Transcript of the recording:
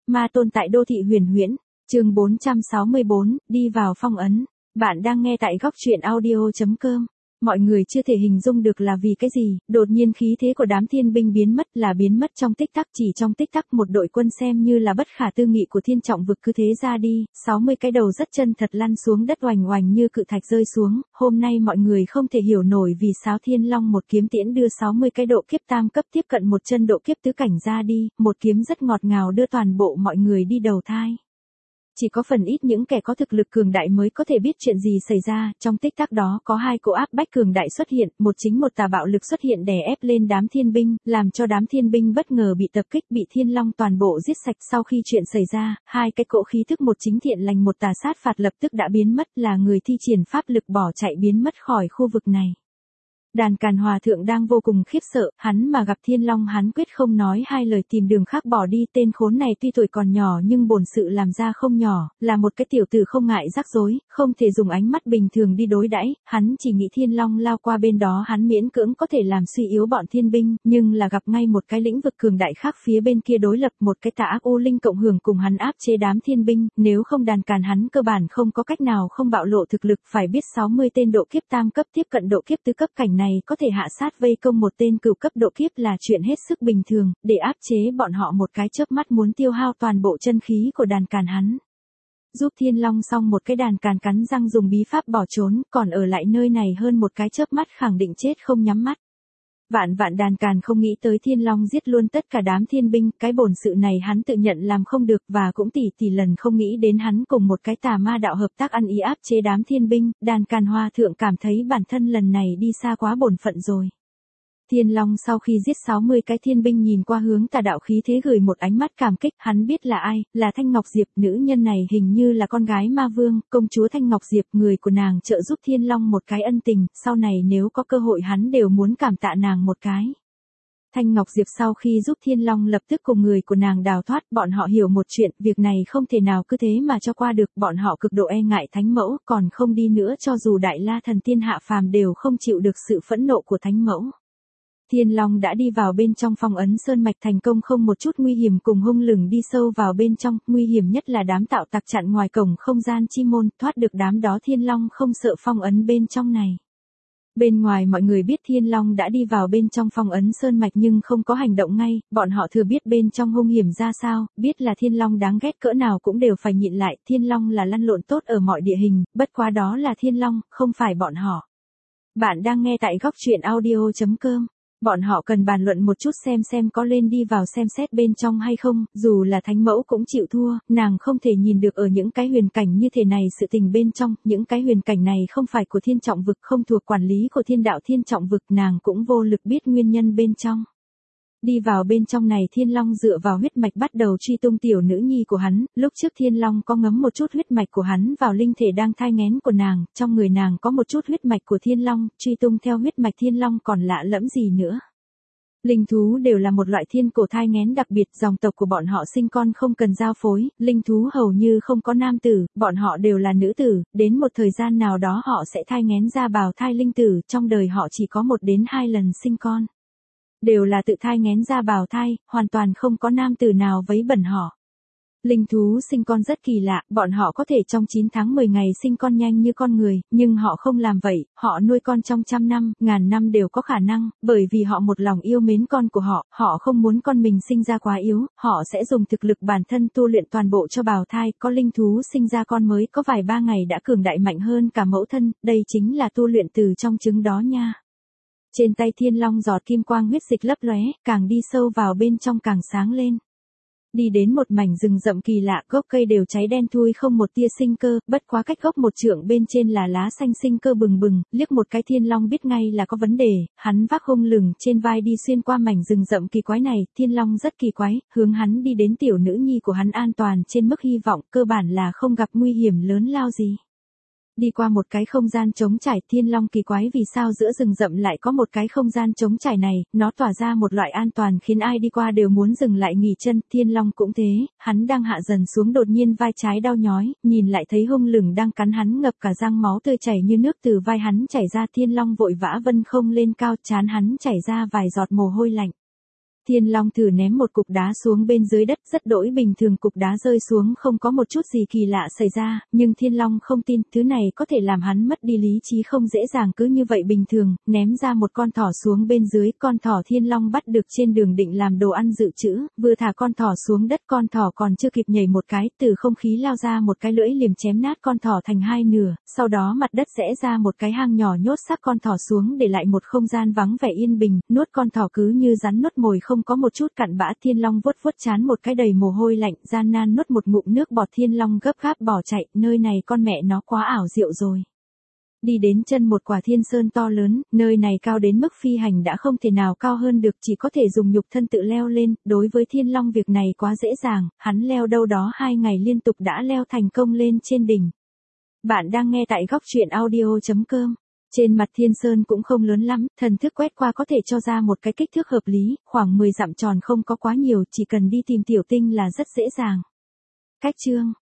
Ma tôn tại đô thị huyền huyễn, chương 464, đi vào phong ấn. Bạn đang nghe tại góc truyện audio.com. Mọi người chưa thể hình dung được là vì cái gì, đột nhiên khí thế của đám thiên binh biến mất trong tích tắc, chỉ trong tích tắc một đội quân xem như là bất khả tư nghị của thiên trọng vực cứ thế ra đi, 60 cái đầu rất chân thật lăn xuống đất oành oành như cự thạch rơi xuống, hôm nay mọi người không thể hiểu nổi vì sao Thiên Long một kiếm tiễn đưa 60 cái độ kiếp tam cấp tiếp cận một chân độ kiếp tứ cảnh ra đi, một kiếm rất ngọt ngào đưa toàn bộ mọi người đi đầu thai. Chỉ có phần ít những kẻ có thực lực cường đại mới có thể biết chuyện gì xảy ra, trong tích tắc đó có hai cỗ áp bách cường đại xuất hiện, một chính một tà bạo lực xuất hiện đè ép lên đám thiên binh, làm cho đám thiên binh bất ngờ bị tập kích, bị Thiên Long toàn bộ giết sạch. Sau khi chuyện xảy ra, hai cái cỗ khí thức, một chính thiện lành một tà sát phạt lập tức đã biến mất, là người thi triển pháp lực bỏ chạy biến mất khỏi khu vực này. Đàn Càn Hòa Thượng đang vô cùng khiếp sợ, hắn mà gặp Thiên Long hắn quyết không nói hai lời tìm đường khác bỏ đi. Tên khốn này tuy tuổi còn nhỏ nhưng bổn sự làm ra không nhỏ, là một cái tiểu tử không ngại rắc rối, không thể dùng ánh mắt bình thường đi đối đãi. Hắn chỉ nghĩ Thiên Long lao qua bên đó hắn miễn cưỡng có thể làm suy yếu bọn thiên binh, nhưng là gặp ngay một cái lĩnh vực cường đại khác phía bên kia đối lập, một cái tà ác u linh cộng hưởng cùng hắn áp chế đám thiên binh, nếu không Đàn Càn hắn cơ bản không có cách nào không bạo lộ thực lực. Phải biết 60 tên độ kiếp tam cấp tiếp cận độ kiếp tứ cấp cảnh này có thể hạ sát vây công một tên cửu cấp độ kiếp là chuyện hết sức bình thường, để áp chế bọn họ một cái chớp mắt muốn tiêu hao toàn bộ chân khí của Đàn Càn hắn. Giúp Thiên Long xong một cái Đàn Càn cắn răng dùng bí pháp bỏ trốn, còn ở lại nơi này hơn một cái chớp mắt khẳng định chết không nhắm mắt. Vạn Đàn Càn không nghĩ tới Thiên Long giết luôn tất cả đám thiên binh, cái bổn sự này hắn tự nhận làm không được và cũng tỷ lần không nghĩ đến hắn cùng một cái tà ma đạo hợp tác ăn ý áp chế đám thiên binh. Đàn Càn Hòa Thượng cảm thấy bản thân lần này đi xa quá bổn phận rồi. Thiên Long sau khi giết 60 cái thiên binh nhìn qua hướng tà đạo khí thế gửi một ánh mắt cảm kích, hắn biết là ai, là Thanh Ngọc Diệp, nữ nhân này hình như là con gái ma vương, công chúa Thanh Ngọc Diệp, người của nàng trợ giúp Thiên Long một cái ân tình, sau này nếu có cơ hội hắn đều muốn cảm tạ nàng một cái. Thanh Ngọc Diệp sau khi giúp Thiên Long lập tức cùng người của nàng đào thoát, bọn họ hiểu một chuyện, việc này không thể nào cứ thế mà cho qua được, bọn họ cực độ e ngại Thánh Mẫu, còn không đi nữa cho dù Đại La Thần Tiên hạ phàm đều không chịu được sự phẫn nộ của Thánh Mẫu. Thiên Long đã đi vào bên trong phong ấn sơn mạch thành công không một chút nguy hiểm, cùng hung lừng đi sâu vào bên trong, nguy hiểm nhất là đám tạo tặc chặn ngoài cổng không gian chi môn, thoát được đám đó Thiên Long không sợ phong ấn bên trong này. Bên ngoài mọi người biết Thiên Long đã đi vào bên trong phong ấn sơn mạch nhưng không có hành động ngay, bọn họ thừa biết bên trong hung hiểm ra sao, biết là Thiên Long đáng ghét cỡ nào cũng đều phải nhịn lại, Thiên Long là lăn lộn tốt ở mọi địa hình, bất quá đó là Thiên Long, không phải bọn họ. Bạn đang nghe tại góc truyện audio.com. Bọn họ cần bàn luận một chút xem có lên đi vào xem xét bên trong hay không, dù là Thánh Mẫu cũng chịu thua, nàng không thể nhìn được ở những cái huyền cảnh như thế này sự tình bên trong, những cái huyền cảnh này không phải của thiên trọng vực, không thuộc quản lý của thiên đạo thiên trọng vực, nàng cũng vô lực biết nguyên nhân bên trong. Đi vào bên trong này Thiên Long dựa vào huyết mạch bắt đầu truy tung tiểu nữ nhi của hắn, lúc trước Thiên Long có ngấm một chút huyết mạch của hắn vào linh thể đang thai nghén của nàng, trong người nàng có một chút huyết mạch của Thiên Long, truy tung theo huyết mạch Thiên Long còn lạ lẫm gì nữa. Linh thú đều là một loại thiên cổ thai nghén đặc biệt, dòng tộc của bọn họ sinh con không cần giao phối, linh thú hầu như không có nam tử, bọn họ đều là nữ tử, đến một thời gian nào đó họ sẽ thai nghén ra bào thai linh tử, trong đời họ chỉ có 1 đến 2 lần sinh con. Đều là tự thai nghén ra bào thai, hoàn toàn không có nam tử nào vấy bẩn họ. Linh thú sinh con rất kỳ lạ, bọn họ có thể trong 9 tháng 10 ngày sinh con nhanh như con người, nhưng họ không làm vậy, họ nuôi con trong 100 năm, ngàn năm đều có khả năng, bởi vì họ một lòng yêu mến con của họ không muốn con mình sinh ra quá yếu, họ sẽ dùng thực lực bản thân tu luyện toàn bộ cho bào thai, có linh thú sinh ra con mới có vài 3 ngày đã cường đại mạnh hơn cả mẫu thân, đây chính là tu luyện từ trong trứng đó nha. Trên tay Thiên Long giọt kim quang huyết dịch lấp lóe, càng đi sâu vào bên trong càng sáng lên. Đi đến một mảnh rừng rậm kỳ lạ, gốc cây đều cháy đen thui không một tia sinh cơ, bất quá cách gốc một trượng bên trên là lá xanh sinh cơ bừng bừng, liếc một cái Thiên Long biết ngay là có vấn đề, hắn vác hung lừng trên vai đi xuyên qua mảnh rừng rậm kỳ quái này, Thiên Long rất kỳ quái, hướng hắn đi đến tiểu nữ nhi của hắn an toàn trên mức hy vọng, cơ bản là không gặp nguy hiểm lớn lao gì. Đi qua một cái không gian trống trải, Thiên Long kỳ quái vì sao giữa rừng rậm lại có một cái không gian trống trải này, nó tỏa ra một loại an toàn khiến ai đi qua đều muốn dừng lại nghỉ chân, Thiên Long cũng thế, hắn đang hạ dần xuống đột nhiên vai trái đau nhói, nhìn lại thấy hung lừng đang cắn hắn ngập cả răng máu tươi chảy như nước từ vai hắn chảy ra, Thiên Long vội vã vân không lên cao, trán hắn chảy ra vài giọt mồ hôi lạnh. Thiên Long thử ném một cục đá xuống bên dưới đất, rất đỗi bình thường, cục đá rơi xuống không có một chút gì kỳ lạ xảy ra, nhưng Thiên Long không tin, thứ này có thể làm hắn mất đi lý trí, không dễ dàng cứ như vậy bình thường, ném ra một con thỏ xuống bên dưới, con thỏ Thiên Long bắt được trên đường định làm đồ ăn dự trữ, vừa thả con thỏ xuống đất, con thỏ còn chưa kịp nhảy một cái, từ không khí lao ra một cái lưỡi liềm chém nát con thỏ thành hai nửa, sau đó mặt đất rẽ ra một cái hang nhỏ nhốt xác con thỏ xuống để lại một không gian vắng vẻ yên bình, nuốt con thỏ cứ như rắn nuốt mồi, không có một chút cặn bã. Thiên Long vuốt vuốt trán một cái đầy mồ hôi lạnh, gian nan nuốt một ngụm nước bọt. Thiên Long gấp gáp bỏ chạy, nơi này con mẹ nó quá ảo diệu rồi. Đi đến chân một quả thiên sơn to lớn, nơi này cao đến mức phi hành đã không thể nào cao hơn được, chỉ có thể dùng nhục thân tự leo lên, đối với Thiên Long việc này quá dễ dàng, hắn leo đâu đó 2 ngày liên tục đã leo thành công lên trên đỉnh. Bạn đang nghe tại góc truyện audio.com. Trên mặt thiên sơn cũng không lớn lắm, thần thức quét qua có thể cho ra một cái kích thước hợp lý, khoảng 10 dặm tròn, không có quá nhiều, chỉ cần đi tìm tiểu tinh là rất dễ dàng. Cách chương